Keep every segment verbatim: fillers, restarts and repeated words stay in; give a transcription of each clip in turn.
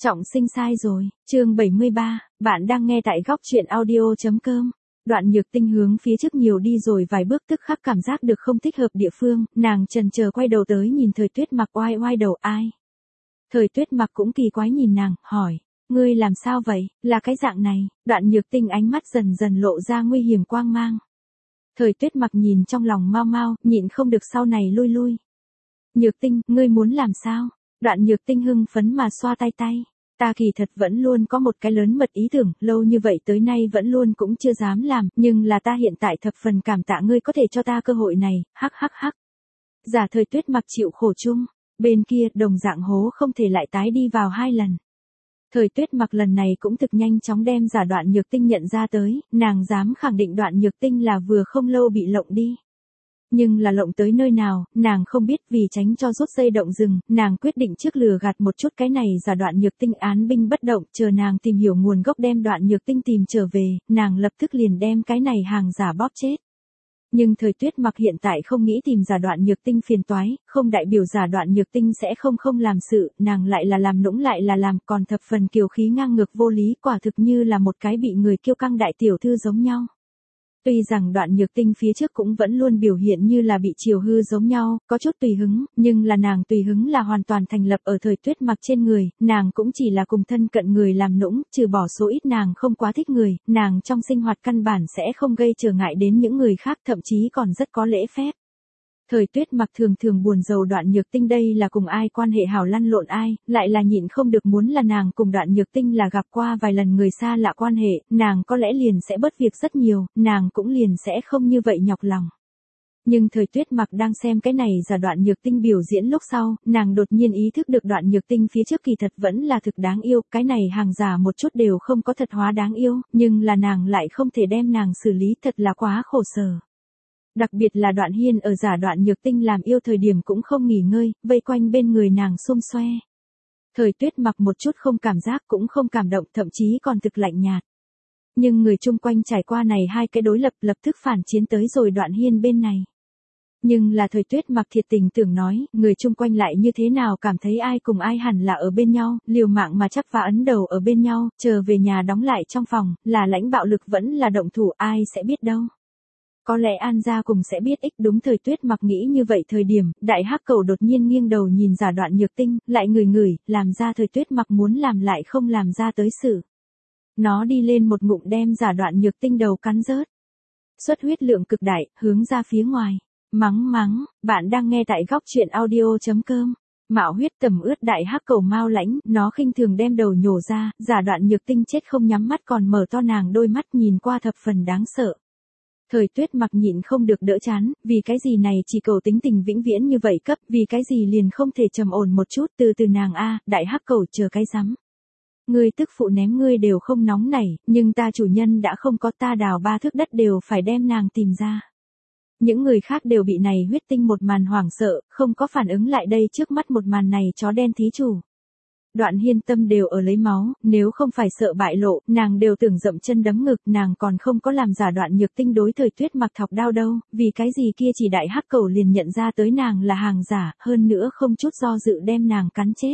Trọng sinh sai rồi, chương bảy mươi ba, bạn đang nghe tại góc truyện audio.com. Đoạn Nhược Tinh hướng phía trước nhiều đi rồi vài bước tức khắc cảm giác được không thích hợp địa phương, nàng chần chờ quay đầu tới nhìn Thời Tuyết Mặc oai oai đầu ai. Thời Tuyết Mặc cũng kỳ quái nhìn nàng, hỏi, ngươi làm sao vậy, là cái dạng này, Đoạn Nhược Tinh ánh mắt dần dần lộ ra nguy hiểm quang mang. Thời Tuyết Mặc nhìn trong lòng mau mau, nhịn không được sau này lui lui. Nhược Tinh, ngươi muốn làm sao? Đoạn Nhược Tinh hưng phấn mà xoa tay tay. Ta kỳ thật vẫn luôn có một cái lớn mật ý tưởng, lâu như vậy tới nay vẫn luôn cũng chưa dám làm, nhưng là ta hiện tại thập phần cảm tạ ngươi có thể cho ta cơ hội này, hắc hắc hắc. Giả Thời Tuyết Mặc chịu khổ chung, bên kia đồng dạng hố không thể lại tái đi vào hai lần. Thời Tuyết Mặc lần này cũng thực nhanh chóng đem giả Đoạn Nhược Tinh nhận ra tới, nàng dám khẳng định Đoạn Nhược Tinh là vừa không lâu bị lộng đi. Nhưng là lộng tới nơi nào, nàng không biết, vì tránh cho rút dây động rừng, nàng quyết định trước lừa gạt một chút cái này giả Đoạn Nhược Tinh án binh bất động, chờ nàng tìm hiểu nguồn gốc đem Đoạn Nhược Tinh tìm trở về, nàng lập tức liền đem cái này hàng giả bóp chết. Nhưng Thời Tuyết Mặc hiện tại không nghĩ tìm giả Đoạn Nhược Tinh phiền toái, không đại biểu giả Đoạn Nhược Tinh sẽ không không làm sự, nàng lại là làm nũng lại là làm, còn thập phần kiều khí ngang ngược vô lý, quả thực như là một cái bị người kiêu căng đại tiểu thư giống nhau. Tuy rằng Đoạn Nhược Tinh phía trước cũng vẫn luôn biểu hiện như là bị chiều hư giống nhau, có chút tùy hứng, nhưng là nàng tùy hứng là hoàn toàn thành lập ở Thời Tuyết Mặc trên người, nàng cũng chỉ là cùng thân cận người làm nũng, trừ bỏ số ít nàng không quá thích người, nàng trong sinh hoạt căn bản sẽ không gây trở ngại đến những người khác, thậm chí còn rất có lễ phép. Thời Tuyết Mặc thường thường buồn rầu Đoạn Nhược Tinh đây là cùng ai quan hệ hảo lăn lộn ai, lại là nhịn không được muốn là nàng cùng Đoạn Nhược Tinh là gặp qua vài lần người xa lạ quan hệ, nàng có lẽ liền sẽ bớt việc rất nhiều, nàng cũng liền sẽ không như vậy nhọc lòng. Nhưng Thời Tuyết Mặc đang xem cái này giả Đoạn Nhược Tinh biểu diễn lúc sau, nàng đột nhiên ý thức được Đoạn Nhược Tinh phía trước kỳ thật vẫn là thực đáng yêu, cái này hàng giả một chút đều không có thật hóa đáng yêu, nhưng là nàng lại không thể đem nàng xử lý, thật là quá khổ sở. Đặc biệt là Đoạn Hiên ở giả Đoạn Nhược Tinh làm yêu thời điểm cũng không nghỉ ngơi, vây quanh bên người nàng xung xoe. Thời Tuyết Mặc một chút không cảm giác cũng không cảm động, thậm chí còn thực lạnh nhạt. Nhưng người chung quanh trải qua này hai cái đối lập lập tức phản chiến tới rồi Đoạn Hiên bên này. Nhưng là Thời Tuyết Mặc thiệt tình tưởng nói, người chung quanh lại như thế nào cảm thấy ai cùng ai hẳn là ở bên nhau, liều mạng mà chắp vá ấn đầu ở bên nhau, chờ về nhà đóng lại trong phòng, là lãnh bạo lực vẫn là động thủ, ai sẽ biết đâu. Có lẽ An gia cùng sẽ biết ích. Đúng Thời Tuyết Mặc nghĩ như vậy thời điểm, đại hắc cầu đột nhiên nghiêng đầu nhìn giả Đoạn Nhược Tinh, lại ngửi ngửi, làm ra Thời Tuyết Mặc muốn làm lại không làm ra tới sự. Nó đi lên một ngụm đem giả Đoạn Nhược Tinh đầu cắn rớt. Xuất huyết lượng cực đại, hướng ra phía ngoài. Mắng mắng, bạn đang nghe tại góc truyện audio.com. Mạo huyết tầm ướt đại hắc cầu mau lãnh, nó khinh thường đem đầu nhổ ra, giả Đoạn Nhược Tinh chết không nhắm mắt còn mở to nàng đôi mắt nhìn qua thập phần đáng sợ. Thời Tuyết Mặc nhịn không được đỡ chán, vì cái gì này chỉ cầu tính tình vĩnh viễn như vậy cấp, vì cái gì liền không thể trầm ổn một chút, từ từ nàng a, đại hắc cầu chờ cái rắm. Ngươi tức phụ ném ngươi đều không nóng nảy, nhưng ta chủ nhân đã không có, ta đào ba thước đất đều phải đem nàng tìm ra. Những người khác đều bị này huyết tinh một màn hoảng sợ, không có phản ứng lại đây trước mắt một màn này chó đen thí chủ. Đoạn Hiên tâm đều ở lấy máu, nếu không phải sợ bại lộ, nàng đều tưởng dậm chân đấm ngực, nàng còn không có làm giả Đoạn Nhược Tinh đối Thời Tuyết Mặc thọc đao đâu, vì cái gì kia chỉ đại hắc cầu liền nhận ra tới nàng là hàng giả, hơn nữa không chút do dự đem nàng cắn chết.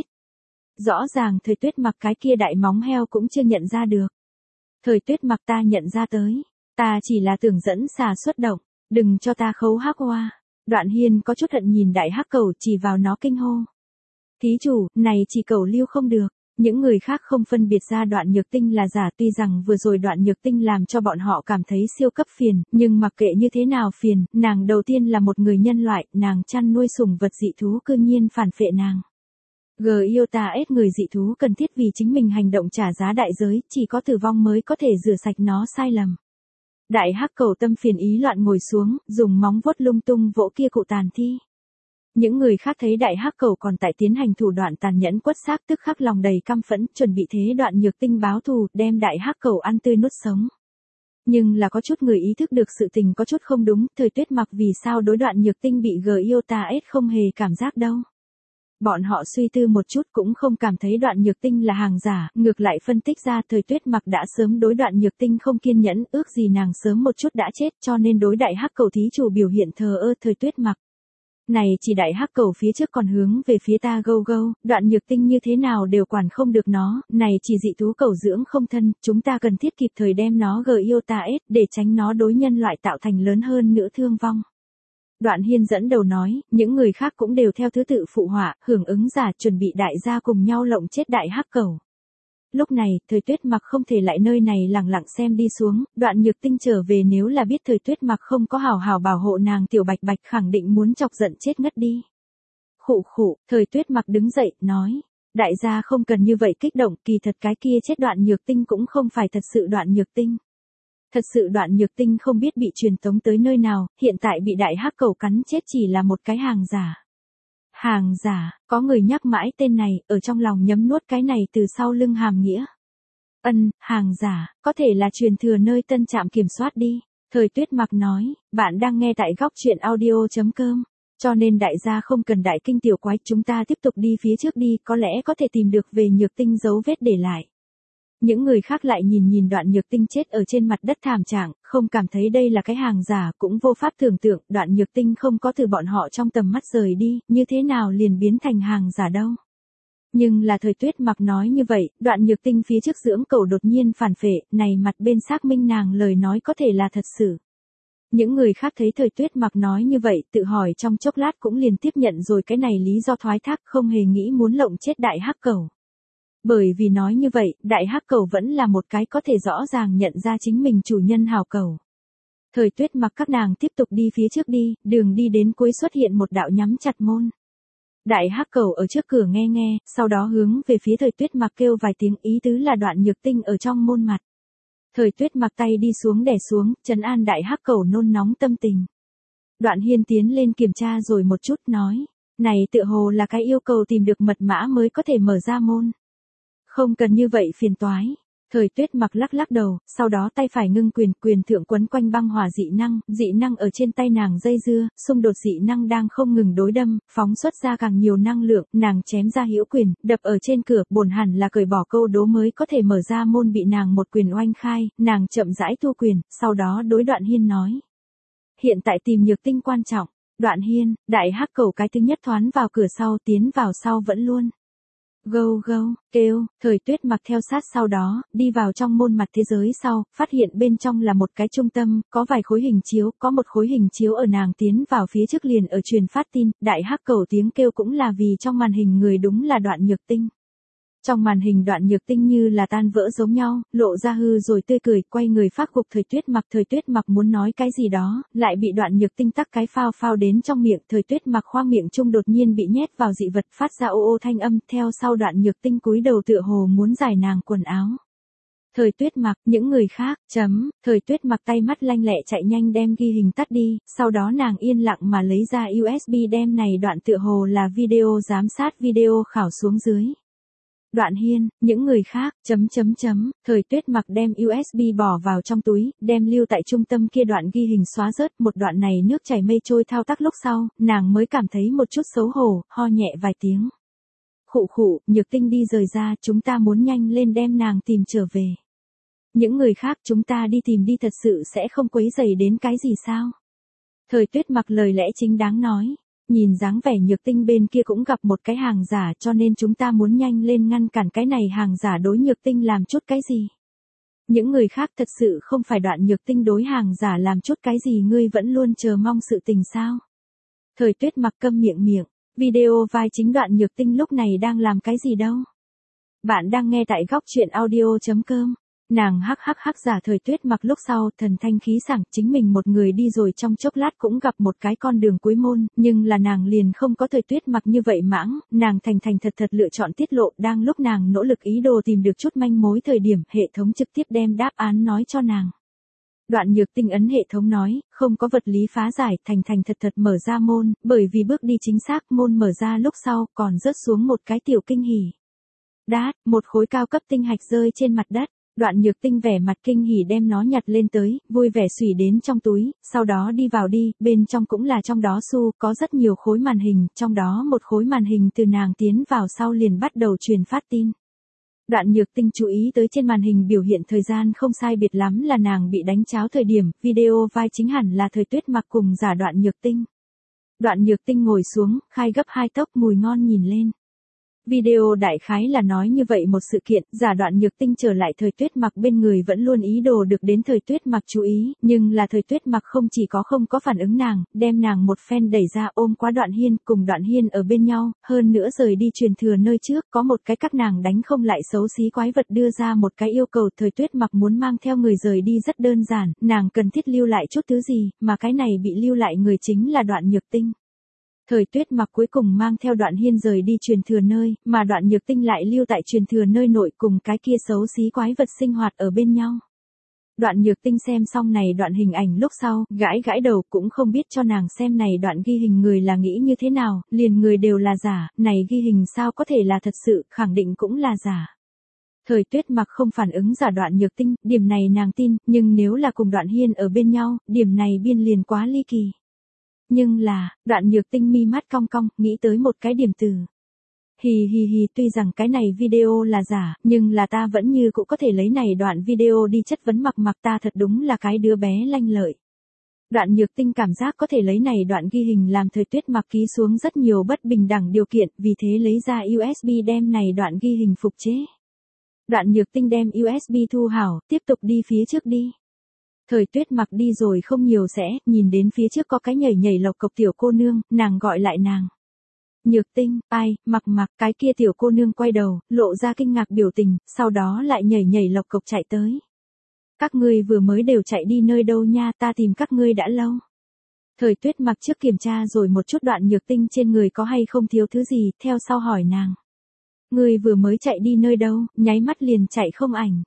Rõ ràng Thời Tuyết Mặc cái kia đại móng heo cũng chưa nhận ra được. Thời Tuyết Mặc ta nhận ra tới, ta chỉ là tưởng dẫn xà xuất động, đừng cho ta khấu hắc hoa. Đoạn Hiên có chút hận nhìn đại hắc cầu chỉ vào nó kinh hô. Thí chủ, này chỉ cầu lưu không được, những người khác không phân biệt ra Đoạn Nhược Tinh là giả, tuy rằng vừa rồi Đoạn Nhược Tinh làm cho bọn họ cảm thấy siêu cấp phiền, nhưng mặc kệ như thế nào phiền, nàng đầu tiên là một người nhân loại, nàng chăn nuôi sủng vật dị thú cư nhiên phản phệ nàng. G yêu ta ết người dị thú cần thiết vì chính mình hành động trả giá đại giới, chỉ có tử vong mới có thể rửa sạch nó sai lầm. Đại hắc cầu tâm phiền ý loạn ngồi xuống, dùng móng vuốt lung tung vỗ kia cụ tàn thi. Những người khác thấy đại hắc cầu còn tại tiến hành thủ đoạn tàn nhẫn quất xác tức khắc lòng đầy căm phẫn, chuẩn bị thế Đoạn Nhược Tinh báo thù, đem đại hắc cầu ăn tươi nuốt sống. Nhưng là có chút người ý thức được sự tình có chút không đúng, Thời Tuyết Mặc vì sao đối Đoạn Nhược Tinh bị G yêu ta ết không hề cảm giác đâu. Bọn họ suy tư một chút cũng không cảm thấy Đoạn Nhược Tinh là hàng giả, ngược lại phân tích ra Thời Tuyết Mặc đã sớm đối Đoạn Nhược Tinh không kiên nhẫn, ước gì nàng sớm một chút đã chết, cho nên đối đại hắc cầu thí chủ biểu hiện thờ ơ. Thời Tuyết Mặc Này chỉ đại hắc cầu phía trước còn hướng về phía ta gâu gâu, Đoạn Nhược Tinh như thế nào đều quản không được nó, này chỉ dị thú cầu dưỡng không thân, chúng ta cần thiết kịp thời đem nó gờ yêu ta ết, để tránh nó đối nhân loại tạo thành lớn hơn nữa thương vong. Đoạn Hiên dẫn đầu nói, những người khác cũng đều theo thứ tự phụ họa, hưởng ứng giả chuẩn bị đại gia cùng nhau lộng chết đại hắc cầu. Lúc này, Thời Tuyết Mặc không thể lại nơi này lẳng lặng xem đi xuống, Đoạn Nhược Tinh trở về nếu là biết Thời Tuyết Mặc không có hào hào bảo hộ nàng tiểu bạch bạch khẳng định muốn chọc giận chết ngất đi. Khụ khụ, Thời Tuyết Mặc đứng dậy, nói, đại gia không cần như vậy kích động, kỳ thật cái kia chết Đoạn Nhược Tinh cũng không phải thật sự Đoạn Nhược Tinh. Thật sự Đoạn Nhược Tinh không biết bị truyền tống tới nơi nào, hiện tại bị đại hắc cầu cắn chết chỉ là một cái hàng giả. Hàng giả, có người nhắc mãi tên này, ở trong lòng nhấm nuốt cái này từ sau lưng hàm nghĩa. Ân, hàng giả, có thể là truyền thừa nơi tân trạm kiểm soát đi. Thời Tuyết Mặc nói, bạn đang nghe tại góc truyện audio chấm com. Cho nên đại gia không cần đại kinh tiểu quái, chúng ta tiếp tục đi phía trước đi, có lẽ có thể tìm được về Nhược Tinh dấu vết để lại. Những người khác lại nhìn nhìn Đoạn Nhược Tinh chết ở trên mặt đất thảm trạng, không cảm thấy đây là cái hàng giả, cũng vô pháp tưởng tượng, Đoạn Nhược Tinh không có từ bọn họ trong tầm mắt rời đi, như thế nào liền biến thành hàng giả đâu. Nhưng là Thời Tuyết Mặc nói như vậy, Đoạn Nhược Tinh phía trước dưỡng cầu đột nhiên phản phệ, này mặt bên xác minh nàng lời nói có thể là thật sự. Những người khác thấy Thời Tuyết Mặc nói như vậy, tự hỏi trong chốc lát cũng liền tiếp nhận rồi cái này lý do thoái thác, không hề nghĩ muốn lộng chết đại hắc cầu. Bởi vì nói như vậy, đại hắc cầu vẫn là một cái có thể rõ ràng nhận ra chính mình chủ nhân hào cầu. Thời Tuyết Mặc các nàng tiếp tục đi phía trước đi, đường đi đến cuối xuất hiện một đạo nhắm chặt môn. Đại hắc cầu ở trước cửa nghe nghe, sau đó hướng về phía Thời Tuyết Mặc kêu vài tiếng, ý tứ là Đoạn Nhược Tinh ở trong môn mặt. Thời Tuyết Mặc tay đi xuống đè xuống, trấn an đại hắc cầu nôn nóng tâm tình. Đoạn Hiên tiến lên kiểm tra rồi một chút nói, này tựa hồ là cái yêu cầu tìm được mật mã mới có thể mở ra môn. Không cần như vậy phiền toái. Thời Tuyết Mặc lắc lắc đầu, sau đó tay phải ngưng quyền, quyền thượng quấn quanh băng hỏa dị năng, dị năng ở trên tay nàng dây dưa, xung đột dị năng đang không ngừng đối đâm, phóng xuất ra càng nhiều năng lượng, nàng chém ra hữu quyền, đập ở trên cửa, bổn hẳn là cởi bỏ câu đố mới có thể mở ra môn bị nàng một quyền oanh khai, nàng chậm rãi thu quyền, sau đó đối Đoạn Hiên nói. Hiện tại tìm Nhược Tinh quan trọng. Đoạn Hiên, đại hắc cầu cái thứ nhất thoán vào cửa sau, tiến vào sau vẫn luôn. Gâu gâu, kêu, Thời Tuyết Mặc theo sát sau đó, đi vào trong môn mặt thế giới sau, phát hiện bên trong là một cái trung tâm, có vài khối hình chiếu, có một khối hình chiếu ở nàng tiến vào phía trước liền ở truyền phát tin, đại hắc cầu tiếng kêu cũng là vì trong màn hình người đúng là Đoạn Nhược Tinh. Trong màn hình Đoạn Nhược Tinh như là tan vỡ giống nhau, lộ ra hư rồi tươi cười, quay người phát gục Thời Tuyết Mặc. Thời Tuyết Mặc muốn nói cái gì đó, lại bị Đoạn Nhược Tinh tắc cái phao phao đến trong miệng. Thời Tuyết Mặc khoang miệng trung đột nhiên bị nhét vào dị vật, phát ra ô ô thanh âm, theo sau Đoạn Nhược Tinh cúi đầu tựa hồ muốn giải nàng quần áo. Thời Tuyết Mặc, những người khác, chấm, Thời Tuyết Mặc tay mắt lanh lẹ chạy nhanh đem ghi hình tắt đi, sau đó nàng yên lặng mà lấy ra u ét bê đem này đoạn tựa hồ là video giám sát video khảo xuống dưới. Đoạn Hiên, những người khác, chấm chấm chấm, Thời Tuyết Mặc đem u ét bê bỏ vào trong túi, đem lưu tại trung tâm kia đoạn ghi hình xóa rớt, một đoạn này nước chảy mây trôi thao tác lúc sau, nàng mới cảm thấy một chút xấu hổ, ho nhẹ vài tiếng. Khụ khụ, Nhược Tinh đi rời ra, chúng ta muốn nhanh lên đem nàng tìm trở về. Những người khác chúng ta đi tìm đi, thật sự sẽ không quấy rầy đến cái gì sao? Thời Tuyết Mặc lời lẽ chính đáng nói. Nhìn dáng vẻ Nhược Tinh bên kia cũng gặp một cái hàng giả, cho nên chúng ta muốn nhanh lên ngăn cản cái này hàng giả đối Nhược Tinh làm chút cái gì. Những người khác thật sự không phải Đoạn Nhược Tinh đối hàng giả làm chút cái gì, ngươi vẫn luôn chờ mong sự tình sao? Thời Tuyết Mặc câm miệng miệng, video vai chính Đoạn Nhược Tinh lúc này đang làm cái gì đâu? Bạn đang nghe tại góc truyện audio chấm com. Nàng hắc hắc hắc giả Thời Tuyết Mặc lúc sau, thần thanh khí sảng, chính mình một người đi rồi trong chốc lát cũng gặp một cái con đường cuối môn, nhưng là nàng liền không có Thời Tuyết Mặc như vậy mãng, nàng thành thành thật thật lựa chọn tiết lộ, đang lúc nàng nỗ lực ý đồ tìm được chút manh mối thời điểm, hệ thống trực tiếp đem đáp án nói cho nàng. Đoạn Nhược Tinh ấn hệ thống nói, không có vật lý phá giải, thành thành thật thật mở ra môn, bởi vì bước đi chính xác, môn mở ra lúc sau, còn rớt xuống một cái tiểu kinh hỉ. Đát, một khối cao cấp tinh hạch rơi trên mặt đất. Đoạn Nhược Tinh vẻ mặt kinh hỉ đem nó nhặt lên tới, vui vẻ xùy đến trong túi, sau đó đi vào đi, bên trong cũng là trong đó xu, có rất nhiều khối màn hình, trong đó một khối màn hình từ nàng tiến vào sau liền bắt đầu truyền phát tin. Đoạn Nhược Tinh chú ý tới trên màn hình biểu hiện thời gian không sai biệt lắm là nàng bị đánh cháo thời điểm, video vai chính hẳn là Thời Tuyết Mặc cùng giả Đoạn Nhược Tinh. Đoạn Nhược Tinh ngồi xuống, khai gấp hai tốc mùi ngon nhìn lên. Video đại khái là nói như vậy một sự kiện, giả Đoạn Nhược Tinh trở lại Thời Tuyết Mặc bên người vẫn luôn ý đồ được đến Thời Tuyết Mặc chú ý, nhưng là Thời Tuyết Mặc không chỉ có không có phản ứng nàng, đem nàng một phen đẩy ra ôm qua Đoạn Hiên, cùng Đoạn Hiên ở bên nhau, hơn nữa rời đi truyền thừa nơi trước, có một cái các nàng đánh không lại xấu xí quái vật đưa ra một cái yêu cầu Thời Tuyết Mặc muốn mang theo người rời đi rất đơn giản, nàng cần thiết lưu lại chút thứ gì, mà cái này bị lưu lại người chính là Đoạn Nhược Tinh. Thời Tuyết Mặc cuối cùng mang theo Đoạn Hiên rời đi truyền thừa nơi, mà Đoạn Nhược Tinh lại lưu tại truyền thừa nơi nội cùng cái kia xấu xí quái vật sinh hoạt ở bên nhau. Đoạn Nhược Tinh xem xong này đoạn hình ảnh lúc sau, gãi gãi đầu cũng không biết cho nàng xem này đoạn ghi hình người là nghĩ như thế nào, liền người đều là giả, này ghi hình sao có thể là thật sự, khẳng định cũng là giả. Thời Tuyết Mặc không phản ứng giả Đoạn Nhược Tinh, điểm này nàng tin, nhưng nếu là cùng Đoạn Hiên ở bên nhau, điểm này biên liền quá ly kỳ. Nhưng là, Đoạn Nhược Tinh mi mắt cong cong, nghĩ tới một cái điểm từ. Hì hì hì, tuy rằng cái này video là giả, nhưng là ta vẫn như cũng có thể lấy này đoạn video đi chất vấn Mặc Mặc, ta thật đúng là cái đứa bé lanh lợi. Đoạn Nhược Tinh cảm giác có thể lấy này đoạn ghi hình làm Thời Tuyết Mặc ký xuống rất nhiều bất bình đẳng điều kiện, vì thế lấy ra u ét bê đem này đoạn ghi hình phục chế. Đoạn Nhược Tinh đem u ét bê thu hảo, tiếp tục đi phía trước đi. Thời Tuyết Mặc đi rồi không nhiều sẽ, nhìn đến phía trước có cái nhảy nhảy lộc cộc tiểu cô nương, nàng gọi lại nàng. Nhược Tinh, ai, Mặc Mặc, cái kia tiểu cô nương quay đầu, lộ ra kinh ngạc biểu tình, sau đó lại nhảy nhảy lộc cộc chạy tới. Các ngươi vừa mới đều chạy đi nơi đâu nha, ta tìm các ngươi đã lâu. Thời Tuyết Mặc trước kiểm tra rồi một chút Đoạn Nhược Tinh trên người có hay không thiếu thứ gì, theo sau hỏi nàng. Ngươi vừa mới chạy đi nơi đâu, nháy mắt liền chạy không ảnh.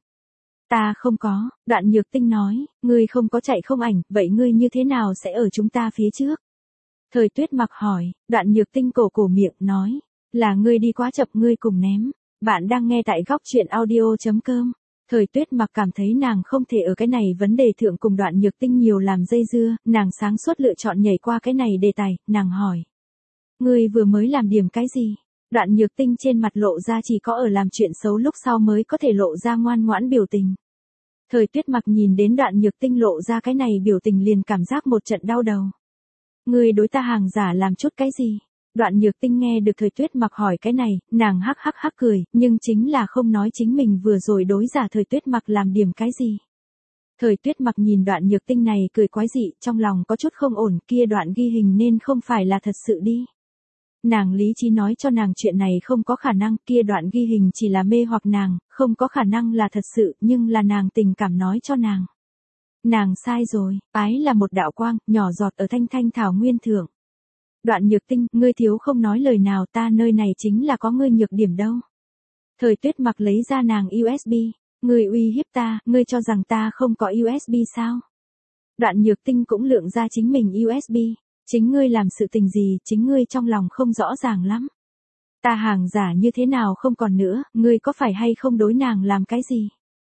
Ta không có, Đoạn Nhược Tinh nói, ngươi không có chạy không ảnh, vậy ngươi như thế nào sẽ ở chúng ta phía trước? Thời Tuyết Mặc hỏi, Đoạn Nhược Tinh cổ cổ miệng nói, là ngươi đi quá chậm ngươi cùng ném. Bạn đang nghe tại góc truyện audio chấm com. Thời Tuyết Mặc cảm thấy nàng không thể ở cái này vấn đề thượng cùng Đoạn Nhược Tinh nhiều làm dây dưa, nàng sáng suốt lựa chọn nhảy qua cái này đề tài, nàng hỏi. Ngươi vừa mới làm điểm cái gì? Đoạn Nhược Tinh trên mặt lộ ra chỉ có ở làm chuyện xấu lúc sau mới có thể lộ ra ngoan ngoãn biểu tình. Thời Tuyết Mặc nhìn đến Đoạn Nhược Tinh lộ ra cái này biểu tình liền cảm giác một trận đau đầu. Ngươi đối ta hàng giả làm chút cái gì? Đoạn Nhược Tinh nghe được Thời Tuyết Mặc hỏi cái này, nàng hắc hắc hắc cười, nhưng chính là không nói chính mình vừa rồi đối giả Thời Tuyết Mặc làm điểm cái gì. Thời Tuyết Mặc nhìn Đoạn Nhược Tinh này cười quái dị, trong lòng có chút không ổn, kia đoạn ghi hình nên không phải là thật sự đi. Nàng lý trí nói cho nàng chuyện này không có khả năng, kia đoạn ghi hình chỉ là mê hoặc nàng, không có khả năng là thật sự, nhưng là nàng tình cảm nói cho nàng. Nàng sai rồi, ái là một đạo quang, nhỏ giọt ở thanh thanh thảo nguyên thượng. Đoạn Nhược Tinh, ngươi thiếu không nói lời nào, ta nơi này chính là có ngươi nhược điểm đâu. Thời Tuyết Mặc lấy ra nàng u ét bê, ngươi uy hiếp ta, ngươi cho rằng ta không có u ét bê sao? Đoạn Nhược Tinh cũng lượng ra chính mình u ét bê. Chính ngươi làm sự tình gì, chính ngươi trong lòng không rõ ràng lắm. Ta hàng giả như thế nào không còn nữa, ngươi có phải hay không đối nàng làm cái gì?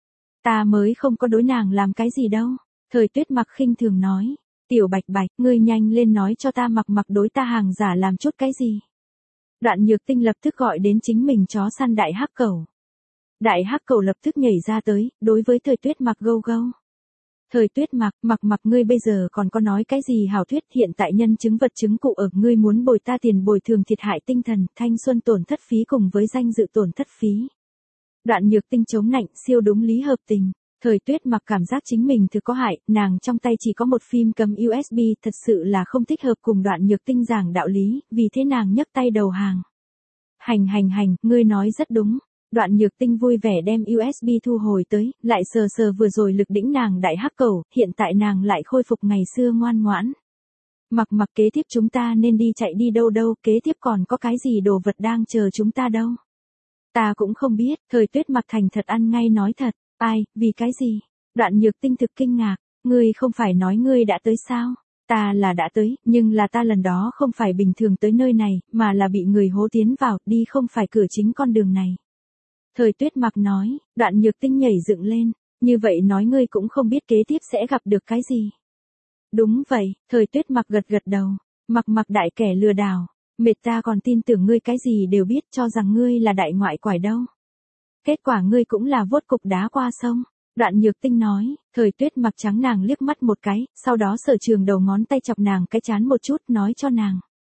Ta mới không có đối nàng làm cái gì đâu. Thời Tuyết Mặc khinh thường nói. Tiểu Bạch Bạch, ngươi nhanh lên nói cho ta Mặc Mặc đối ta hàng giả làm chút cái gì. Đoạn Nhược Tinh lập tức gọi đến chính mình chó săn đại hắc cẩu. Đại hắc cẩu lập tức nhảy ra tới, đối với Thời Tuyết Mặc gâu gâu. Thời Tuyết Mặc, Mặc Mặc ngươi bây giờ còn có nói cái gì hảo thuyết, hiện tại nhân chứng vật chứng cụ ở, ngươi muốn bồi ta tiền bồi thường thiệt hại tinh thần, thanh xuân tổn thất phí cùng với danh dự tổn thất phí. Đoạn Nhược Tinh chống nạnh, siêu đúng lý hợp tình. Thời Tuyết Mặc cảm giác chính mình thực có hại, nàng trong tay chỉ có một phim cầm u ét bê, thật sự là không thích hợp cùng Đoạn Nhược Tinh giảng đạo lý, vì thế nàng nhấc tay đầu hàng. Hành hành hành, ngươi nói rất đúng. Đoạn Nhược Tinh vui vẻ đem u ét bê thu hồi tới, lại sờ sờ vừa rồi lực đĩnh nàng đại hắc cẩu, hiện tại nàng lại khôi phục ngày xưa ngoan ngoãn. Mặc Mặc kế tiếp chúng ta nên đi chạy đi đâu đâu, kế tiếp còn có cái gì đồ vật đang chờ chúng ta đâu. Ta cũng không biết, Thời Tuyết Mặc thành thật ăn ngay nói thật, ai, vì cái gì? Đoạn Nhược Tinh thực kinh ngạc, ngươi không phải nói ngươi đã tới sao? Ta là đã tới, nhưng là ta lần đó không phải bình thường tới nơi này, mà là bị người hố tiến vào, đi không phải cửa chính con đường này. Thời Tuyết Mặc nói, Đoạn Nhược Tinh nhảy dựng lên, như vậy nói ngươi cũng không biết kế tiếp sẽ gặp được cái gì. Đúng vậy, Thời Tuyết Mặc gật gật đầu, Mặc Mặc đại kẻ lừa đảo, mệt ta còn tin tưởng ngươi cái gì đều biết, cho rằng ngươi là đại ngoại quải đâu. Kết quả ngươi cũng là vốt cục đá qua sông. Đoạn Nhược Tinh nói, Thời Tuyết Mặc trắng nàng liếc mắt một cái, sau đó sở trường đầu ngón tay chọc nàng cái chán một chút, nói cho nàng.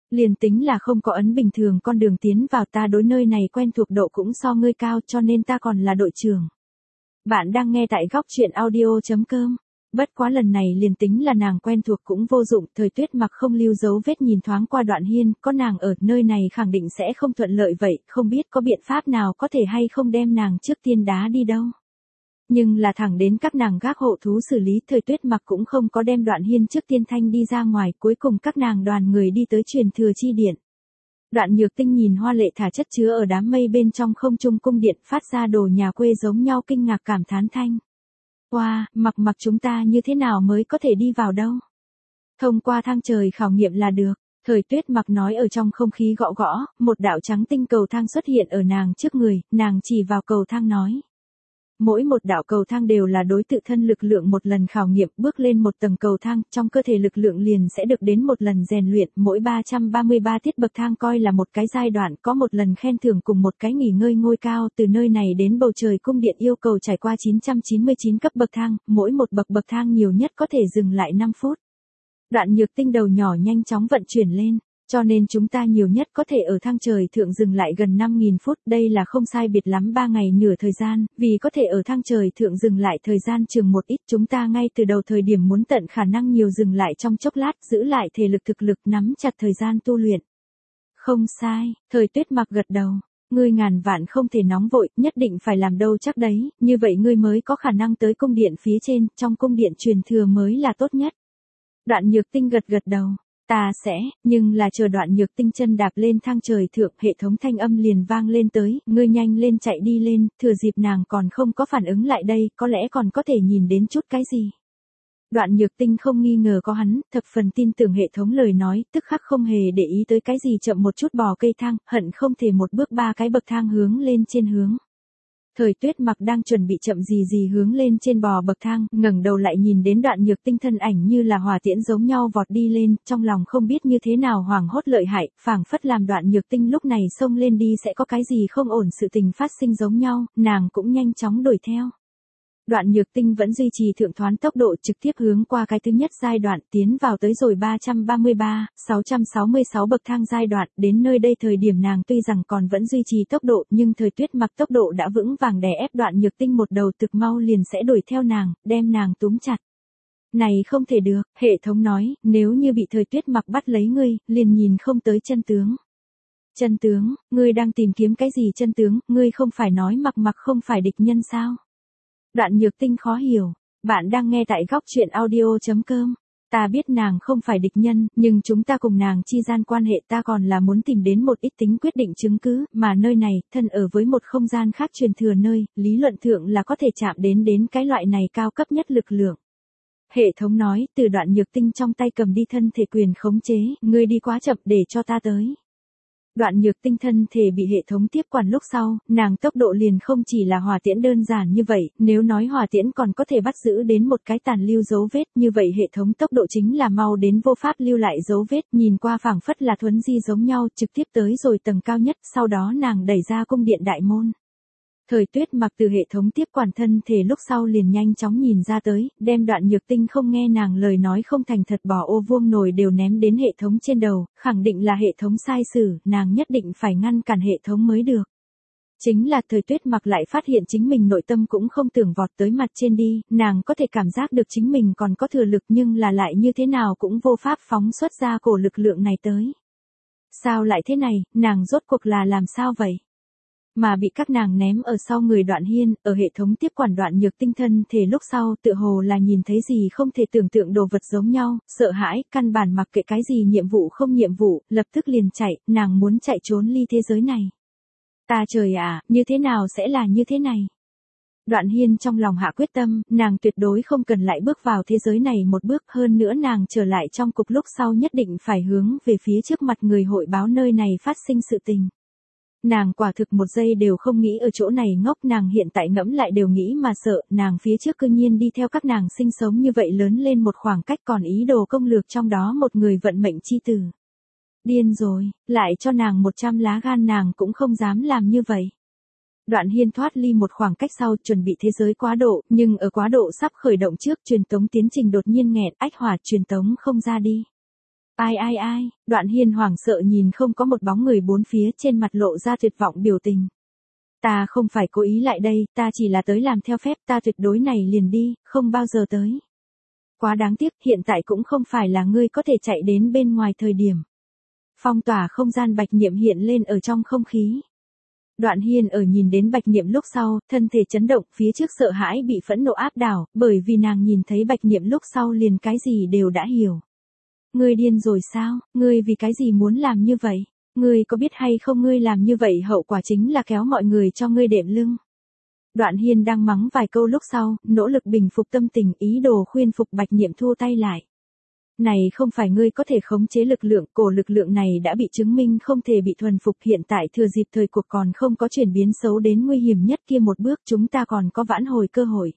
Liền tính là không có ấn bình thường con đường tiến vào, ta đối nơi này quen thuộc độ cũng so ngươi cao, cho nên ta còn là đội trưởng. Bạn đang nghe tại góc chuyện audio chấm com. Bất quá lần này liền tính là nàng quen thuộc cũng vô dụng, Thời Tuyết Mặc không lưu dấu vết nhìn thoáng qua Đoạn Hiên, có nàng ở nơi này khẳng định sẽ không thuận lợi vậy, không biết có biện pháp nào có thể hay không đem nàng trước tiên đá đi đâu. Nhưng là thẳng đến các nàng gác hộ thú xử lý, Thời Tuyết Mặc cũng không có đem Đoạn Hiên trước tiên thanh đi ra ngoài, cuối cùng các nàng đoàn người đi tới truyền thừa chi điện. Đoạn Nhược Tinh nhìn hoa lệ thả chất chứa ở đám mây bên trong không trung cung điện, phát ra đồ nhà quê giống nhau kinh ngạc cảm thán thanh. Wow, mặc mặc chúng ta như thế nào mới có thể đi vào đâu? Thông qua thang trời khảo nghiệm là được. Thời Tuyết Mặc nói, ở trong không khí gõ gõ, một đạo trắng tinh cầu thang xuất hiện ở nàng trước người, nàng chỉ vào cầu thang nói. Mỗi một đạo cầu thang đều là đối tự thân lực lượng một lần khảo nghiệm, bước lên một tầng cầu thang, trong cơ thể lực lượng liền sẽ được đến một lần rèn luyện, mỗi ba trăm ba mươi ba tiết bậc thang coi là một cái giai đoạn, có một lần khen thưởng cùng một cái nghỉ ngơi ngôi cao, từ nơi này đến bầu trời cung điện yêu cầu trải qua chín trăm chín mươi chín cấp bậc thang, mỗi một bậc bậc thang nhiều nhất có thể dừng lại năm phút. Đoạn Nhược Tinh đầu nhỏ nhanh chóng vận chuyển lên. Cho nên chúng ta nhiều nhất có thể ở thang trời thượng dừng lại gần năm nghìn phút, đây là không sai biệt lắm ba ngày nửa thời gian, vì có thể ở thang trời thượng dừng lại thời gian chừng một ít, chúng ta ngay từ đầu thời điểm muốn tận khả năng nhiều dừng lại trong chốc lát, giữ lại thể lực thực lực, nắm chặt thời gian tu luyện. Không sai, Thời Tuyết Mặc gật đầu. Ngươi ngàn vạn không thể nóng vội, nhất định phải làm đâu chắc đấy, như vậy ngươi mới có khả năng tới cung điện phía trên, trong cung điện truyền thừa mới là tốt nhất. Đoạn Nhược Tinh gật gật đầu. Ta sẽ, nhưng là chờ Đoạn Nhược Tinh chân đạp lên thang trời thượng, hệ thống thanh âm liền vang lên tới, ngươi nhanh lên chạy đi lên, thừa dịp nàng còn không có phản ứng lại đây, có lẽ còn có thể nhìn đến chút cái gì. Đoạn Nhược Tinh không nghi ngờ có hắn, thập phần tin tưởng hệ thống lời nói, tức khắc không hề để ý tới cái gì chậm một chút bò cây thang, hận không thể một bước ba cái bậc thang hướng lên trên hướng. Thời Tuyết Mặc đang chuẩn bị chậm gì gì hướng lên trên bò bậc thang, ngẩng đầu lại nhìn đến Đoạn Nhược Tinh thân ảnh như là hỏa tiễn giống nhau vọt đi lên, trong lòng không biết như thế nào hoảng hốt lợi hại, phảng phất làm Đoạn Nhược Tinh lúc này xông lên đi sẽ có cái gì không ổn sự tình phát sinh giống nhau, nàng cũng nhanh chóng đuổi theo. Đoạn Nhược Tinh vẫn duy trì thượng thoán tốc độ, trực tiếp hướng qua cái thứ nhất giai đoạn, tiến vào tới rồi ba trăm ba mươi ba, sáu trăm sáu mươi sáu bậc thang giai đoạn, đến nơi đây thời điểm nàng tuy rằng còn vẫn duy trì tốc độ, nhưng Thời Tuyết Mặc tốc độ đã vững vàng đè ép Đoạn Nhược Tinh một đầu, thực mau liền sẽ đuổi theo nàng, đem nàng túm chặt. Này không thể được, hệ thống nói, nếu như bị Thời Tuyết Mặc bắt lấy ngươi, liền nhìn không tới chân tướng. Chân tướng, ngươi đang tìm kiếm cái gì chân tướng, ngươi không phải nói Mặc Mặc không phải địch nhân sao? Đoạn Nhược Tinh khó hiểu, bạn đang nghe tại góc chuyện audio chấm com. Ta biết nàng không phải địch nhân, nhưng chúng ta cùng nàng chi gian quan hệ ta còn là muốn tìm đến một ít tính quyết định chứng cứ, mà nơi này, thân ở với một không gian khác truyền thừa nơi, lý luận thượng là có thể chạm đến đến cái loại này cao cấp nhất lực lượng. Hệ thống nói, từ Đoạn Nhược Tinh trong tay cầm đi thân thể quyền khống chế, ngươi đi quá chậm để cho ta tới. Đoạn Nhược Tinh thân thể bị hệ thống tiếp quản lúc sau, nàng tốc độ liền không chỉ là hỏa tiễn đơn giản như vậy, nếu nói hỏa tiễn còn có thể bắt giữ đến một cái tàn lưu dấu vết, như vậy hệ thống tốc độ chính là mau đến vô pháp lưu lại dấu vết, nhìn qua phảng phất là thuấn di giống nhau, trực tiếp tới rồi tầng cao nhất, sau đó nàng đẩy ra cung điện đại môn. Thời Tuyết Mặc từ hệ thống tiếp quản thân thể lúc sau liền nhanh chóng nhìn ra tới, đem Đoạn Nhược Tinh không nghe nàng lời nói không thành thật bỏ ô vuông nồi đều ném đến hệ thống trên đầu, khẳng định là hệ thống sai xử, nàng nhất định phải ngăn cản hệ thống mới được. Chính là Thời Tuyết Mặc lại phát hiện chính mình nội tâm cũng không tưởng vọt tới mặt trên đi, nàng có thể cảm giác được chính mình còn có thừa lực nhưng là lại như thế nào cũng vô pháp phóng xuất ra cổ lực lượng này tới. Sao lại thế này, nàng rốt cuộc là làm sao vậy? Mà bị các nàng ném ở sau người Đoạn Hiên, ở hệ thống tiếp quản Đoạn Nhược Tinh thân thể lúc sau, tựa hồ là nhìn thấy gì không thể tưởng tượng đồ vật giống nhau, sợ hãi, căn bản mặc kệ cái gì nhiệm vụ không nhiệm vụ, lập tức liền chạy, nàng muốn chạy trốn ly thế giới này. Ta trời ạ, như thế nào sẽ là như thế này? Đoạn Hiên trong lòng hạ quyết tâm, nàng tuyệt đối không cần lại bước vào thế giới này một bước, hơn nữa nàng trở lại trong cục lúc sau nhất định phải hướng về phía trước mặt người hội báo nơi này phát sinh sự tình. Nàng quả thực một giây đều không nghĩ ở chỗ này ngốc, nàng hiện tại ngẫm lại đều nghĩ mà sợ, nàng phía trước cư nhiên đi theo các nàng sinh sống như vậy lớn lên một khoảng cách còn ý đồ công lược trong đó một người vận mệnh chi tử. Điên rồi, lại cho nàng một trăm lá gan nàng cũng không dám làm như vậy. Đoạn Hiên thoát ly một khoảng cách sau chuẩn bị thế giới quá độ, nhưng ở quá độ sắp khởi động trước truyền tống tiến trình đột nhiên nghẹn, ách hỏa truyền tống không ra đi. Ai ai ai, Đoạn Hiên hoảng sợ nhìn không có một bóng người bốn phía, trên mặt lộ ra tuyệt vọng biểu tình. Ta không phải cố ý lại đây, ta chỉ là tới làm theo phép, ta tuyệt đối này liền đi, không bao giờ tới. Quá đáng tiếc, hiện tại cũng không phải là ngươi có thể chạy đến bên ngoài thời điểm. Phong tỏa không gian Bạch Niệm hiện lên ở trong không khí. Đoạn Hiên ở nhìn đến Bạch Niệm lúc sau, thân thể chấn động, phía trước sợ hãi bị phẫn nộ áp đảo, bởi vì nàng nhìn thấy Bạch Niệm lúc sau liền cái gì đều đã hiểu. Ngươi điên rồi sao, ngươi vì cái gì muốn làm như vậy? Ngươi có biết hay không, ngươi làm như vậy hậu quả chính là kéo mọi người cho ngươi đệm lưng. Đoạn Hiên đang mắng vài câu lúc sau, nỗ lực bình phục tâm tình, ý đồ khuyên phục Bạch Niệm thu tay lại. Này không phải ngươi có thể khống chế lực lượng, cổ lực lượng này đã bị chứng minh không thể bị thuần phục, hiện tại thừa dịp thời cuộc còn không có chuyển biến xấu đến nguy hiểm nhất kia một bước, chúng ta còn có vãn hồi cơ hội.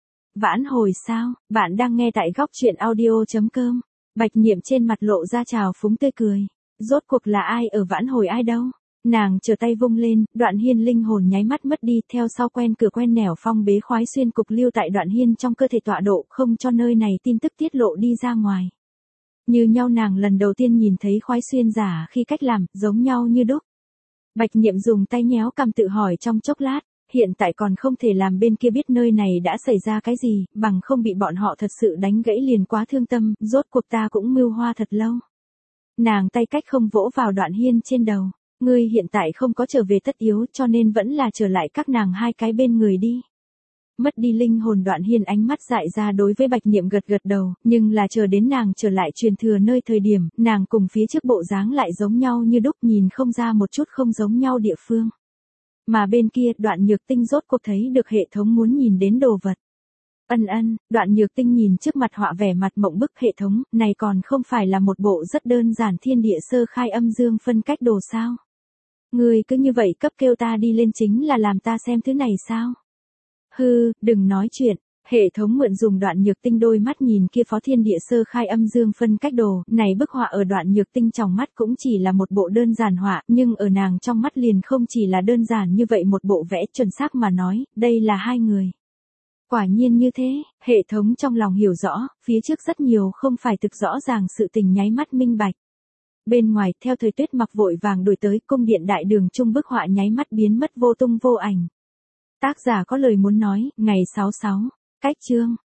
Vãn hồi sao? Bạn đang nghe tại góc truyện audio chấm com. Bạch Niệm trên mặt lộ ra trào phúng tươi cười. Rốt cuộc là ai ở vãn hồi ai đâu? Nàng trở tay vung lên, Đoạn Hiên linh hồn nháy mắt mất đi, theo sau quen cửa quen nẻo phong bế khoái xuyên cục lưu tại Đoạn Hiên trong cơ thể tọa độ, không cho nơi này tin tức tiết lộ đi ra ngoài. Như nhau nàng lần đầu tiên nhìn thấy khoái xuyên giả khi cách làm, giống nhau như đúc. Bạch Niệm dùng tay nhéo cằm tự hỏi trong chốc lát, hiện tại còn không thể làm bên kia biết nơi này đã xảy ra cái gì, bằng không bị bọn họ thật sự đánh gãy liền quá thương tâm, rốt cuộc ta cũng mưu hoa thật lâu. Nàng tay cách không vỗ vào Đoạn Hiên trên đầu, ngươi hiện tại không có trở về tất yếu, cho nên vẫn là trở lại các nàng hai cái bên người đi. Mất đi linh hồn Đoạn Hiên ánh mắt dại ra đối với Bạch Niệm gật gật đầu, nhưng là chờ đến nàng trở lại truyền thừa nơi thời điểm, nàng cùng phía trước bộ dáng lại giống nhau như đúc, nhìn không ra một chút không giống nhau địa phương. Mà bên kia, Đoạn Nhược Tinh rốt cuộc thấy được hệ thống muốn nhìn đến đồ vật. Ân ân, Đoạn Nhược Tinh nhìn trước mặt họa vẻ mặt mộng bức, hệ thống, này còn không phải là một bộ rất đơn giản thiên địa sơ khai âm dương phân cách đồ sao? Ngươi cứ như vậy cấp kêu ta đi lên chính là làm ta xem thứ này sao? Hừ, đừng nói chuyện. Hệ thống mượn dùng Đoạn Nhược Tinh đôi mắt nhìn kia phó thiên địa sơ khai âm dương phân cách đồ, này bức họa ở Đoạn Nhược Tinh trong mắt cũng chỉ là một bộ đơn giản họa, nhưng ở nàng trong mắt liền không chỉ là đơn giản như vậy một bộ vẽ, chuẩn xác mà nói, đây là hai người. Quả nhiên như thế, hệ thống trong lòng hiểu rõ, phía trước rất nhiều không phải thực rõ ràng sự tình nháy mắt minh bạch. Bên ngoài, theo thời Tuyết Mặc vội vàng đuổi tới, cung điện đại đường trung bức họa nháy mắt biến mất vô tung vô ảnh. Tác giả có lời muốn nói, ngày sáu sáu, cách chương.